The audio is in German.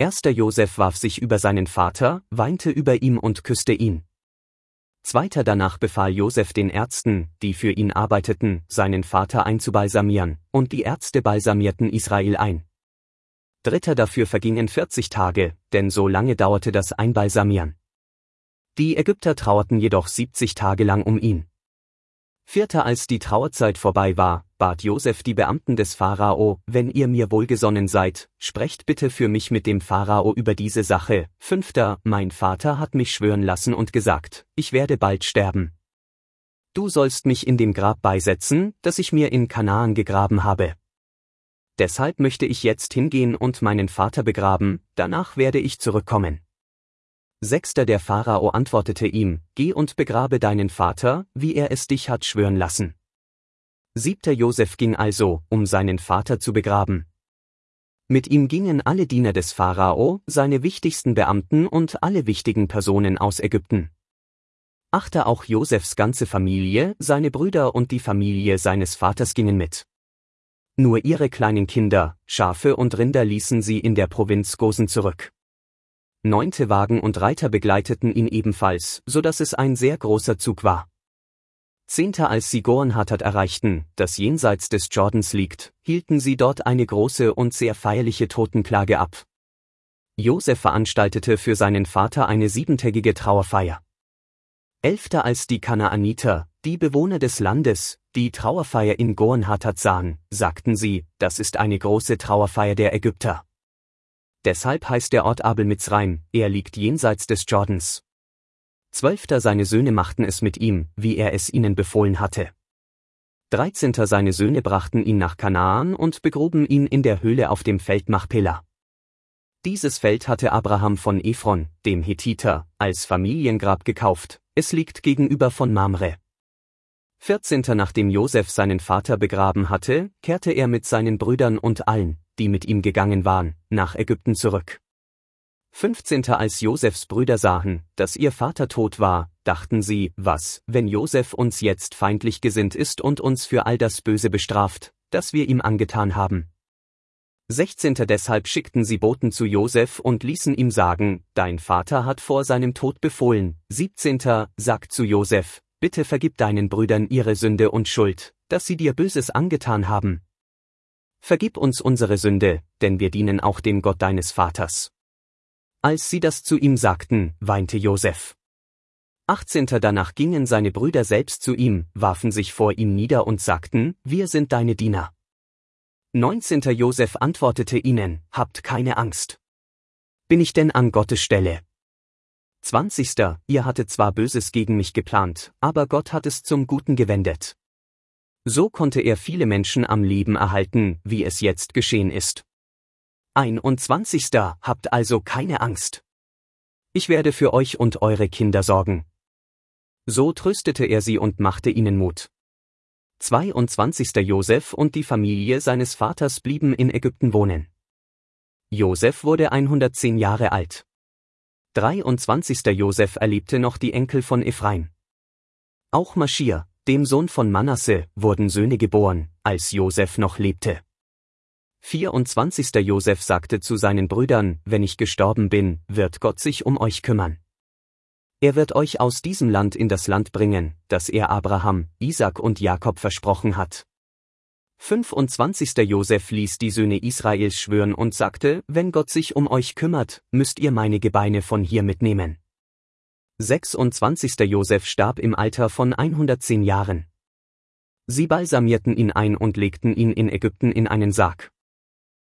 Erster Josef warf sich über seinen Vater, weinte über ihm und küsste ihn. Zweiter danach befahl Josef den Ärzten, die für ihn arbeiteten, seinen Vater einzubalsamieren, und die Ärzte balsamierten Israel ein. Dritter dafür vergingen 40 Tage, denn so lange dauerte das Einbalsamieren. Die Ägypter trauerten jedoch 70 Tage lang um ihn. Vierter, als die Trauerzeit vorbei war, bat Josef die Beamten des Pharao: Wenn ihr mir wohlgesonnen seid, sprecht bitte für mich mit dem Pharao über diese Sache. Fünfter, mein Vater hat mich schwören lassen und gesagt, ich werde bald sterben. Du sollst mich in dem Grab beisetzen, das ich mir in Kanaan gegraben habe. Deshalb möchte ich jetzt hingehen und meinen Vater begraben, danach werde ich zurückkommen. Sechster, der Pharao antwortete ihm: Geh und begrabe deinen Vater, wie er es dich hat schwören lassen. Siebter, Josef ging also, um seinen Vater zu begraben. Mit ihm gingen alle Diener des Pharao, seine wichtigsten Beamten und alle wichtigen Personen aus Ägypten. Achter, auch Josefs ganze Familie, seine Brüder und die Familie seines Vaters gingen mit. Nur ihre kleinen Kinder, Schafe und Rinder ließen sie in der Provinz Gosen zurück. 9. Wagen und Reiter begleiteten ihn ebenfalls, so dass es ein sehr großer Zug war. 10. Als sie Goren-Hatat erreichten, das jenseits des Jordans liegt, hielten sie dort eine große und sehr feierliche Totenklage ab. Josef veranstaltete für seinen Vater eine 7-tägige Trauerfeier. 11. Als die Kanaaniter, die Bewohner des Landes, die Trauerfeier in Goren-Hatat sahen, sagten sie: Das ist eine große Trauerfeier der Ägypter. Deshalb heißt der Ort Abel Mitzraim, er liegt jenseits des Jordans. 12. Seine Söhne machten es mit ihm, wie er es ihnen befohlen hatte. 13. Seine Söhne brachten ihn nach Kanaan und begruben ihn in der Höhle auf dem Feld Machpela. Dieses Feld hatte Abraham von Ephron, dem Hethiter, als Familiengrab gekauft, es liegt gegenüber von Mamre. 14. Nachdem Josef seinen Vater begraben hatte, kehrte er mit seinen Brüdern und allen, die mit ihm gegangen waren, nach Ägypten zurück. 15. Als Josefs Brüder sahen, dass ihr Vater tot war, dachten sie: Was, wenn Josef uns jetzt feindlich gesinnt ist und uns für all das Böse bestraft, das wir ihm angetan haben? 16. Deshalb schickten sie Boten zu Josef und ließen ihm sagen: Dein Vater hat vor seinem Tod befohlen. 17. Sagt zu Josef: Bitte vergib deinen Brüdern ihre Sünde und Schuld, dass sie dir Böses angetan haben. Vergib uns unsere Sünde, denn wir dienen auch dem Gott deines Vaters. Als sie das zu ihm sagten, weinte Josef. 18. Danach gingen seine Brüder selbst zu ihm, warfen sich vor ihm nieder und sagten: Wir sind deine Diener. 19. Josef antwortete ihnen: Habt keine Angst. Bin ich denn an Gottes Stelle? 20. Ihr hattet zwar Böses gegen mich geplant, aber Gott hat es zum Guten gewendet. So konnte er viele Menschen am Leben erhalten, wie es jetzt geschehen ist. 21. Habt also keine Angst. Ich werde für euch und eure Kinder sorgen. So tröstete er sie und machte ihnen Mut. 22. Josef und die Familie seines Vaters blieben in Ägypten wohnen. Josef wurde 110 Jahre alt. 23. Josef erlebte noch die Enkel von Ephraim. Auch Maschir, dem Sohn von Manasse, wurden Söhne geboren, als Josef noch lebte. 24. Josef sagte zu seinen Brüdern: Wenn ich gestorben bin, wird Gott sich um euch kümmern. Er wird euch aus diesem Land in das Land bringen, das er Abraham, Isaak und Jakob versprochen hat. 25. Josef ließ die Söhne Israels schwören und sagte: Wenn Gott sich um euch kümmert, müsst ihr meine Gebeine von hier mitnehmen. 26. Josef starb im Alter von 110 Jahren. Sie balsamierten ihn ein und legten ihn in Ägypten in einen Sarg.